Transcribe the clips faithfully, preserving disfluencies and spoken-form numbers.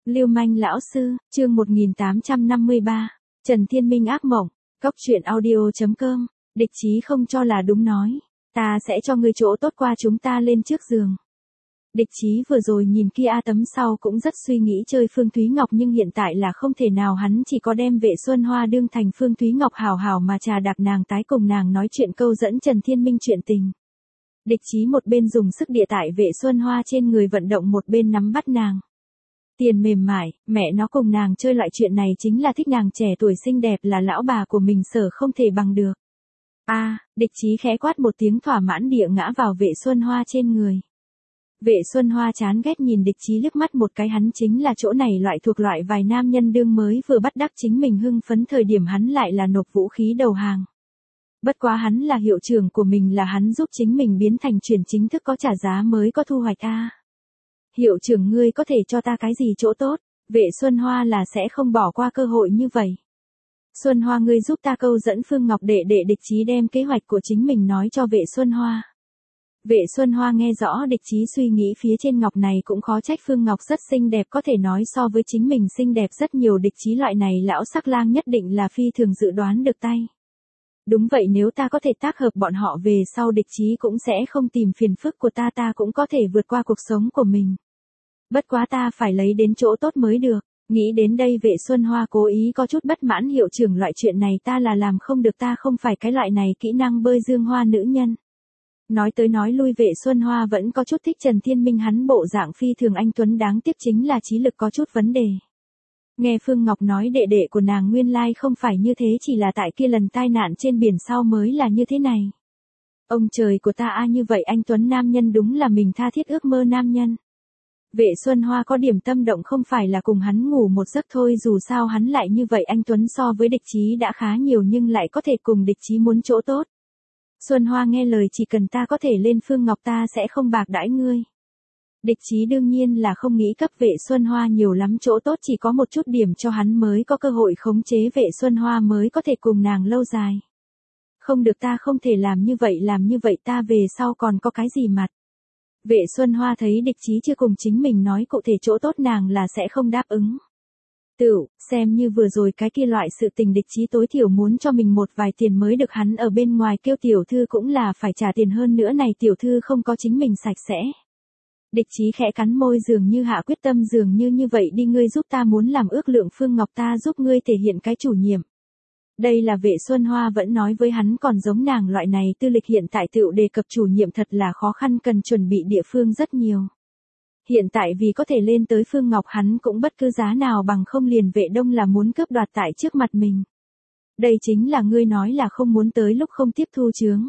Lưu manh lão sư, chương một nghìn tám trăm năm mươi ba, Trần Thiên Minh ác mộng, cốc truyện audio chấm com, địch chí không cho là đúng nói, ta sẽ cho ngươi chỗ tốt qua chúng ta lên trước giường. Địch chí vừa rồi nhìn kia A Tấm sau cũng rất suy nghĩ chơi Phương Thúy Ngọc nhưng hiện tại là không thể nào, hắn chỉ có đem Vệ Xuân Hoa đương thành Phương Thúy Ngọc hào hào mà trà đạp nàng tái cùng nàng nói chuyện câu dẫn Trần Thiên Minh chuyện tình. Địch chí một bên dùng sức địa tại Vệ Xuân Hoa trên người vận động một bên nắm bắt nàng. Tiền mềm mại, mẹ nó cùng nàng chơi loại chuyện này chính là thích nàng trẻ tuổi xinh đẹp là lão bà của mình sở không thể bằng được. A, à, địch chí khẽ quát một tiếng thỏa mãn địa ngã vào Vệ Xuân Hoa trên người. Vệ Xuân Hoa chán ghét nhìn địch chí liếc mắt một cái, hắn chính là chỗ này loại thuộc loại vài nam nhân đương mới vừa bắt đắc chính mình hưng phấn thời điểm hắn lại là nộp vũ khí đầu hàng. Bất quá hắn là hiệu trưởng của mình, là hắn giúp chính mình biến thành truyền chính thức có trả giá mới có thu hoạch a. À. Hiệu trưởng ngươi có thể cho ta cái gì chỗ tốt, Vệ Xuân Hoa là sẽ không bỏ qua cơ hội như vậy. Xuân Hoa ngươi giúp ta câu dẫn Phương Ngọc đệ đệ, địch chí đem kế hoạch của chính mình nói cho Vệ Xuân Hoa. Vệ Xuân Hoa nghe rõ địch chí suy nghĩ phía trên Ngọc này cũng khó trách, Phương Ngọc rất xinh đẹp, có thể nói so với chính mình xinh đẹp rất nhiều, địch chí loại này lão sắc lang nhất định là phi thường dự đoán được tay. Đúng vậy, nếu ta có thể tác hợp bọn họ về sau địch chí cũng sẽ không tìm phiền phức của ta, ta cũng có thể vượt qua cuộc sống của mình. Bất quá ta phải lấy đến chỗ tốt mới được. Nghĩ đến đây Vệ Xuân Hoa cố ý có chút bất mãn, hiệu trưởng loại chuyện này ta là làm không được, ta không phải cái loại này kỹ năng bơi dương hoa nữ nhân. Nói tới nói lui Vệ Xuân Hoa vẫn có chút thích Trần Thiên Minh, hắn bộ dạng phi thường anh tuấn, đáng tiếc chính là trí lực có chút vấn đề. Nghe Phương Ngọc nói đệ đệ của nàng nguyên lai không phải như thế, chỉ là tại kia lần tai nạn trên biển sau mới là như thế này. Ông trời của ta a, như vậy anh tuấn nam nhân đúng là mình tha thiết ước mơ nam nhân. Vệ Xuân Hoa có điểm tâm động, không phải là cùng hắn ngủ một giấc thôi, dù sao hắn lại như vậy anh tuấn so với địch chí đã khá nhiều nhưng lại có thể cùng địch chí muốn chỗ tốt. Xuân Hoa nghe lời, chỉ cần ta có thể lên Phương Ngọc ta sẽ không bạc đãi ngươi. Địch chí đương nhiên là không nghĩ cấp Vệ Xuân Hoa nhiều lắm chỗ tốt, chỉ có một chút điểm cho hắn mới có cơ hội khống chế Vệ Xuân Hoa, mới có thể cùng nàng lâu dài. Không được, ta không thể làm như vậy, làm như vậy ta về sau còn có cái gì mặt. Vệ Xuân Hoa thấy địch chí chưa cùng chính mình nói cụ thể chỗ tốt, nàng là sẽ không đáp ứng. Tựu, xem như vừa rồi cái kia loại sự tình, địch chí tối thiểu muốn cho mình một vài tiền mới được, hắn ở bên ngoài kêu tiểu thư cũng là phải trả tiền, hơn nữa này tiểu thư không có chính mình sạch sẽ. Địch chí khẽ cắn môi, dường như hạ quyết tâm, dường như như vậy đi, ngươi giúp ta muốn làm ước lượng Phương Ngọc, ta giúp ngươi thể hiện cái chủ nhiệm. Đây là Vệ Xuân Hoa vẫn nói với hắn, còn giống nàng loại này tư lịch hiện tại tựu đề cập chủ nhiệm thật là khó khăn, cần chuẩn bị địa phương rất nhiều. Hiện tại vì có thể lên tới Phương Ngọc hắn cũng bất cứ giá nào, bằng không liền Vệ Đông là muốn cướp đoạt tại trước mặt mình. Đây chính là ngươi nói là không muốn tới lúc không tiếp thu chướng.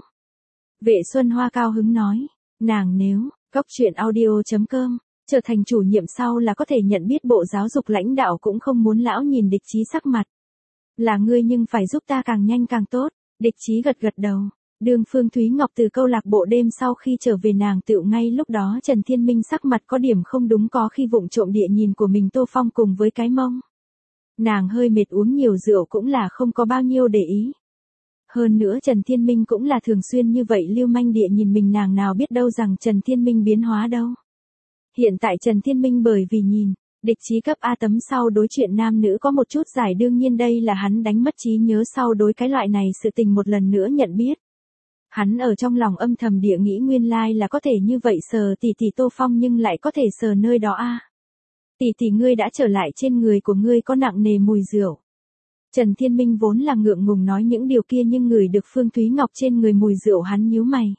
Vệ Xuân Hoa cao hứng nói, nàng nếu, cốc truyện audio chấm com, trở thành chủ nhiệm sau là có thể nhận biết bộ giáo dục lãnh đạo, cũng không muốn lão nhìn địch chí sắc mặt. Là ngươi nhưng phải giúp ta càng nhanh càng tốt, địch chí gật gật đầu. Đường Phương Thúy Ngọc từ câu lạc bộ đêm sau khi trở về, nàng tựu ngay lúc đó Trần Thiên Minh sắc mặt có điểm không đúng, có khi vụng trộm địa nhìn của mình Tô Phong cùng với cái mông. Nàng hơi mệt, uống nhiều rượu cũng là không có bao nhiêu để ý. Hơn nữa Trần Thiên Minh cũng là thường xuyên như vậy lưu manh địa nhìn mình, nàng nào biết đâu rằng Trần Thiên Minh biến hóa đâu. Hiện tại Trần Thiên Minh bởi vì nhìn địch chí cấp A Tấm sau đối chuyện nam nữ có một chút giải, đương nhiên đây là hắn đánh mất trí nhớ sau đối cái loại này sự tình một lần nữa nhận biết. Hắn ở trong lòng âm thầm địa nghĩ, nguyên lai là có thể như vậy sờ tỷ tỷ Tô Phong nhưng lại có thể sờ nơi đó a. À. Tỷ tỷ ngươi đã trở lại, trên người của ngươi có nặng nề mùi rượu. Trần Thiên Minh vốn là ngượng ngùng nói những điều kia, nhưng ngửi được Phương Thúy Ngọc trên người mùi rượu hắn nhíu mày.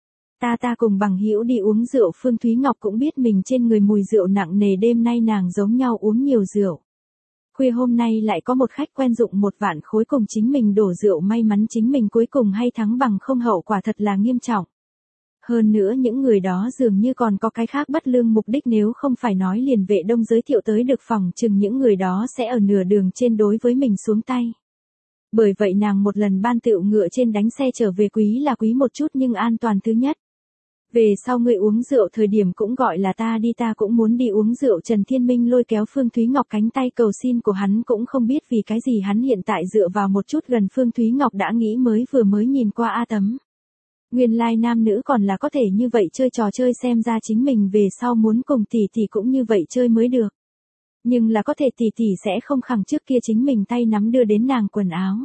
Ta ta cùng bằng hữu đi uống rượu, Phương Thúy Ngọc cũng biết mình trên người mùi rượu nặng nề, đêm nay nàng giống nhau uống nhiều rượu. Khuya hôm nay lại có một khách quen dụng một vạn khối cùng chính mình đổ rượu, may mắn chính mình cuối cùng hay thắng, bằng không hậu quả thật là nghiêm trọng. Hơn nữa những người đó dường như còn có cái khác bất lương mục đích, nếu không phải nói liền Vệ Đông giới thiệu tới được, phòng chừng những người đó sẽ ở nửa đường trên đối với mình xuống tay. Bởi vậy nàng một lần ban tựu ngựa trên đánh xe trở về, quý là quý một chút nhưng an toàn thứ nhất. Về sau ngươi uống rượu thời điểm cũng gọi là ta đi, ta cũng muốn đi uống rượu. Trần Thiên Minh lôi kéo Phương Thúy Ngọc cánh tay cầu xin của hắn, cũng không biết vì cái gì hắn hiện tại dựa vào một chút gần Phương Thúy Ngọc đã nghĩ mới vừa mới nhìn qua A Tấm. Nguyên lai nam nữ còn là có thể như vậy chơi trò chơi, xem ra chính mình về sau muốn cùng tỷ tỷ cũng như vậy chơi mới được. Nhưng là có thể tỷ tỷ sẽ không khẳng trước kia chính mình tay nắm đưa đến nàng quần áo.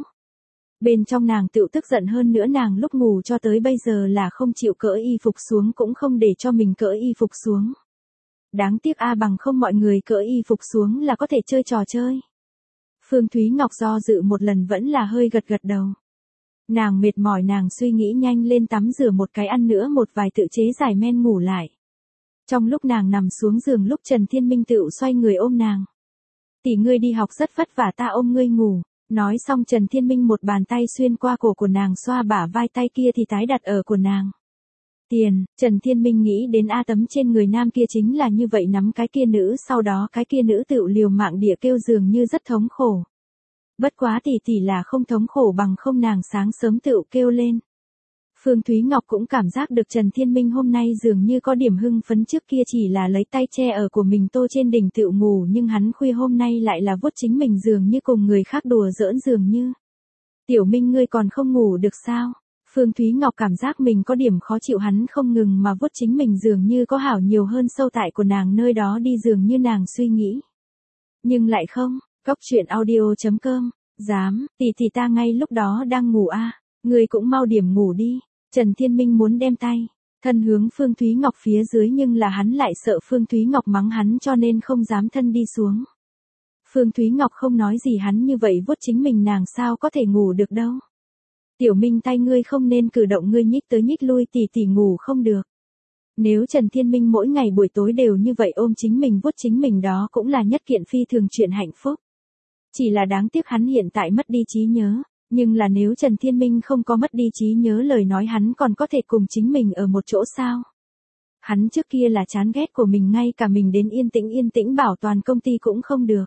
Bên trong nàng tựu tức giận hơn nữa nàng lúc ngủ cho tới bây giờ là không chịu cởi y phục xuống cũng không để cho mình cởi y phục xuống. Đáng tiếc a bằng không mọi người cởi y phục xuống là có thể chơi trò chơi. Phương Thúy Ngọc do dự một lần vẫn là hơi gật gật đầu. Nàng mệt mỏi nàng suy nghĩ nhanh lên tắm rửa một cái ăn nữa một vài tự chế giải men ngủ lại. Trong lúc nàng nằm xuống giường lúc Trần Thiên Minh tựu xoay người ôm nàng. Tỷ ngươi đi học rất vất vả ta ôm ngươi ngủ. Nói xong Trần Thiên Minh một bàn tay xuyên qua cổ của nàng xoa bả vai tay kia thì tái đặt ở của nàng. Tiền, Trần Thiên Minh nghĩ đến A tấm trên người nam kia chính là như vậy nắm cái kia nữ sau đó cái kia nữ tựu liều mạng địa kêu dường như rất thống khổ. Bất quá tỷ tỷ là không thống khổ bằng không nàng sáng sớm tựu kêu lên. Phương Thúy Ngọc cũng cảm giác được Trần Thiên Minh hôm nay dường như có điểm hưng phấn trước kia chỉ là lấy tay che ở của mình tô trên đỉnh tựu ngủ nhưng hắn khuya hôm nay lại là vuốt chính mình dường như cùng người khác đùa giỡn dường như. Tiểu Minh ngươi còn không ngủ được sao? Phương Thúy Ngọc cảm giác mình có điểm khó chịu hắn không ngừng mà vuốt chính mình dường như có hảo nhiều hơn sâu tại của nàng nơi đó đi dường như nàng suy nghĩ. Nhưng lại không, Cóc truyện audio chấm com, dám, tỷ tỷ ta ngay lúc đó đang ngủ a, ngươi cũng mau điểm ngủ đi. Trần Thiên Minh muốn đem tay, thân hướng Phương Thúy Ngọc phía dưới nhưng là hắn lại sợ Phương Thúy Ngọc mắng hắn cho nên không dám thân đi xuống. Phương Thúy Ngọc không nói gì hắn như vậy vuốt chính mình nàng sao có thể ngủ được đâu. Tiểu Minh tay ngươi không nên cử động ngươi nhích tới nhích lui tỷ tỷ ngủ không được. Nếu Trần Thiên Minh mỗi ngày buổi tối đều như vậy ôm chính mình vuốt chính mình đó cũng là nhất kiện phi thường chuyện hạnh phúc. Chỉ là đáng tiếc hắn hiện tại mất đi trí nhớ. Nhưng là nếu Trần Thiên Minh không có mất đi trí nhớ lời nói hắn còn có thể cùng chính mình ở một chỗ sao? Hắn trước kia là chán ghét của mình ngay cả mình đến yên tĩnh yên tĩnh bảo toàn công ty cũng không được.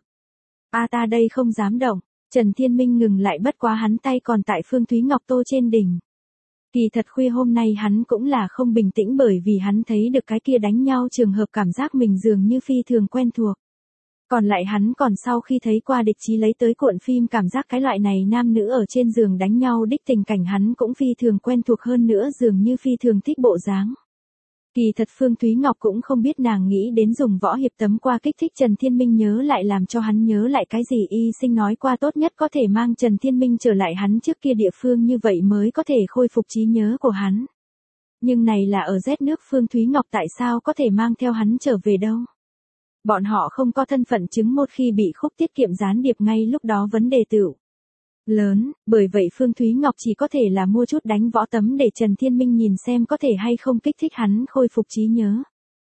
A ta đây không dám động, Trần Thiên Minh ngừng lại bất quá hắn tay còn tại Phương Thúy Ngọc tô trên đỉnh. Kỳ thật khuya hôm nay hắn cũng là không bình tĩnh bởi vì hắn thấy được cái kia đánh nhau trường hợp cảm giác mình dường như phi thường quen thuộc. Còn lại hắn còn sau khi thấy qua địch chí lấy tới cuộn phim cảm giác cái loại này nam nữ ở trên giường đánh nhau đích tình cảnh hắn cũng phi thường quen thuộc hơn nữa dường như phi thường thích bộ dáng. Kỳ thật Phương Thúy Ngọc cũng không biết nàng nghĩ đến dùng võ hiệp tấm qua kích thích Trần Thiên Minh nhớ lại làm cho hắn nhớ lại cái gì y sinh nói qua tốt nhất có thể mang Trần Thiên Minh trở lại hắn trước kia địa phương như vậy mới có thể khôi phục trí nhớ của hắn. Nhưng này là ở rét nước Phương Thúy Ngọc tại sao có thể mang theo hắn trở về đâu. Bọn họ không có thân phận chứng một khi bị khúc tiết kiệm gián điệp ngay lúc đó vấn đề tựu lớn, bởi vậy Phương Thúy Ngọc chỉ có thể là mua chút đánh võ tấm để Trần Thiên Minh nhìn xem có thể hay không kích thích hắn khôi phục trí nhớ.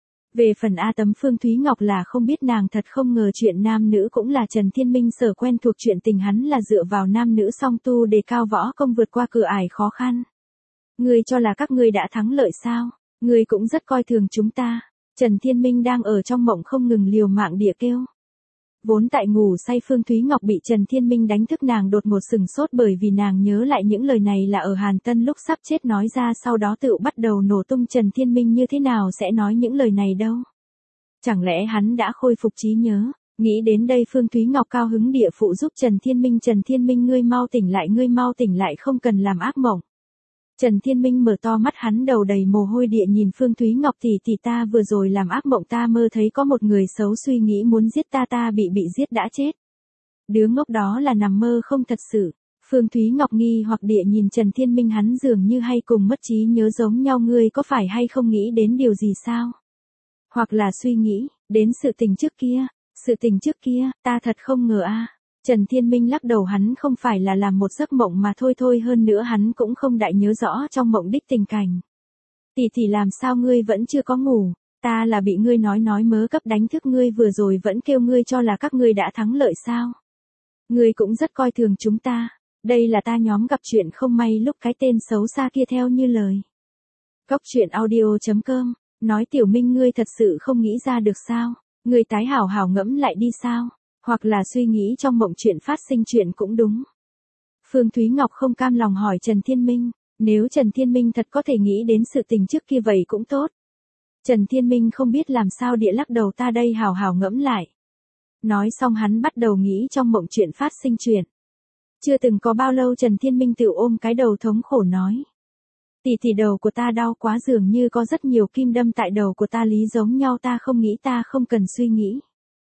Về phần A tấm Phương Thúy Ngọc là không biết nàng thật không ngờ chuyện nam nữ cũng là Trần Thiên Minh sở quen thuộc chuyện tình hắn là dựa vào nam nữ song tu đề cao võ công vượt qua cửa ải khó khăn. Ngươi cho là các ngươi đã thắng lợi sao? Ngươi cũng rất coi thường chúng ta. Trần Thiên Minh đang ở trong mộng không ngừng liều mạng địa kêu. Vốn tại ngủ say Phương Thúy Ngọc bị Trần Thiên Minh đánh thức nàng đột ngột sừng sốt bởi vì nàng nhớ lại những lời này là ở Hàn Tân lúc sắp chết nói ra sau đó tự bắt đầu nổ tung Trần Thiên Minh như thế nào sẽ nói những lời này đâu. Chẳng lẽ hắn đã khôi phục trí nhớ, nghĩ đến đây Phương Thúy Ngọc cao hứng địa phụ giúp Trần Thiên Minh Trần Thiên Minh ngươi mau tỉnh lại ngươi mau tỉnh lại không cần làm ác mộng. Trần Thiên Minh mở to mắt hắn đầu đầy mồ hôi địa nhìn Phương Thúy Ngọc tỷ tỷ ta vừa rồi làm ác mộng ta mơ thấy có một người xấu suy nghĩ muốn giết ta ta bị bị giết đã chết. Đứa ngốc đó là nằm mơ không thật sự. Phương Thúy Ngọc nghi hoặc địa nhìn Trần Thiên Minh hắn dường như hay cùng mất trí nhớ giống nhau ngươi có phải hay không nghĩ đến điều gì sao? Hoặc là suy nghĩ, đến sự tình trước kia, sự tình trước kia, ta thật không ngờ a. Trần Thiên Minh lắc đầu hắn không phải là làm một giấc mộng mà thôi thôi hơn nữa hắn cũng không đại nhớ rõ trong mộng đích tình cảnh. Tỷ tỷ làm sao ngươi vẫn chưa có ngủ, ta là bị ngươi nói nói mớ cấp đánh thức ngươi vừa rồi vẫn kêu ngươi cho là các ngươi đã thắng lợi sao. Ngươi cũng rất coi thường chúng ta, đây là ta nhóm gặp chuyện không may lúc cái tên xấu xa kia theo như lời. Cóc truyện audio chấm com, nói Tiểu Minh ngươi thật sự không nghĩ ra được sao, ngươi tái hảo hảo ngẫm lại đi sao. Hoặc là suy nghĩ trong mộng chuyện phát sinh chuyện cũng đúng. Phương Thúy Ngọc không cam lòng hỏi Trần Thiên Minh, nếu Trần Thiên Minh thật có thể nghĩ đến sự tình trước kia vậy cũng tốt. Trần Thiên Minh không biết làm sao địa lắc đầu ta đây hào hào ngẫm lại. Nói xong hắn bắt đầu nghĩ trong mộng chuyện phát sinh chuyện. Chưa từng có bao lâu Trần Thiên Minh tự ôm cái đầu thống khổ nói. Tỷ tỷ đầu của ta đau quá dường như có rất nhiều kim đâm tại đầu của ta lý giống nhau ta không nghĩ ta không cần suy nghĩ.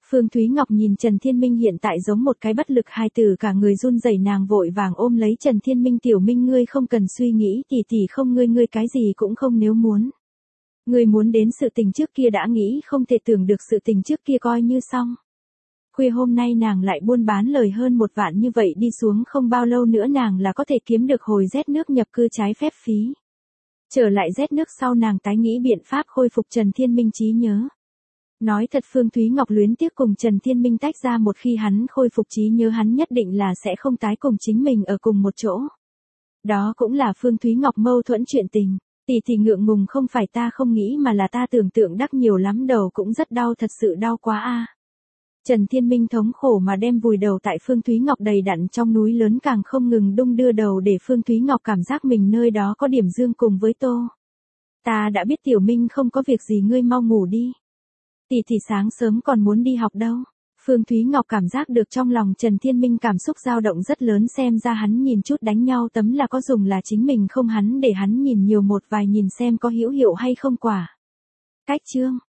Phương Thúy Ngọc nhìn Trần Thiên Minh hiện tại giống một cái bất lực hài tử, cả người run rẩy, nàng vội vàng ôm lấy Trần Thiên Minh, "Tiểu Minh, ngươi không cần suy nghĩ, tỷ tỷ không, ngươi ngươi cái gì cũng không, nếu muốn. Ngươi muốn đến sự tình trước kia đã nghĩ không thể tưởng được sự tình trước kia coi như xong." Khuya hôm nay nàng lại buôn bán lời hơn một vạn, như vậy đi xuống không bao lâu nữa nàng là có thể kiếm được hồi rét nước nhập cư trái phép phí. Trở lại rét nước sau nàng tái nghĩ biện pháp khôi phục Trần Thiên Minh trí nhớ. Nói thật, Phương Thúy Ngọc luyến tiếc cùng Trần Thiên Minh tách ra, một khi hắn khôi phục trí nhớ hắn nhất định là sẽ không tái cùng chính mình ở cùng một chỗ. Đó cũng là Phương Thúy Ngọc mâu thuẫn chuyện tình. Tỷ tỷ ngượng ngùng, không phải ta không nghĩ mà là ta tưởng tượng đắc nhiều lắm, đầu cũng rất đau, thật sự đau quá a. Trần Thiên Minh thống khổ mà đem vùi đầu tại Phương Thúy Ngọc đầy đặn trong núi lớn, càng không ngừng đung đưa đầu để Phương Thúy Ngọc cảm giác mình nơi đó có điểm dương cùng với tô. "Ta đã biết Tiểu Minh không có việc gì, ngươi mau ngủ đi. Tỷ tỷ sáng sớm còn muốn đi học đâu." Phương Thúy Ngọc cảm giác được trong lòng Trần Thiên Minh cảm xúc dao động rất lớn, xem ra hắn nhìn chút đánh nhau tấm là có dùng, là chính mình không, hắn để hắn nhìn nhiều một vài nhìn xem có hữu hiệu hay không quả. Cách chương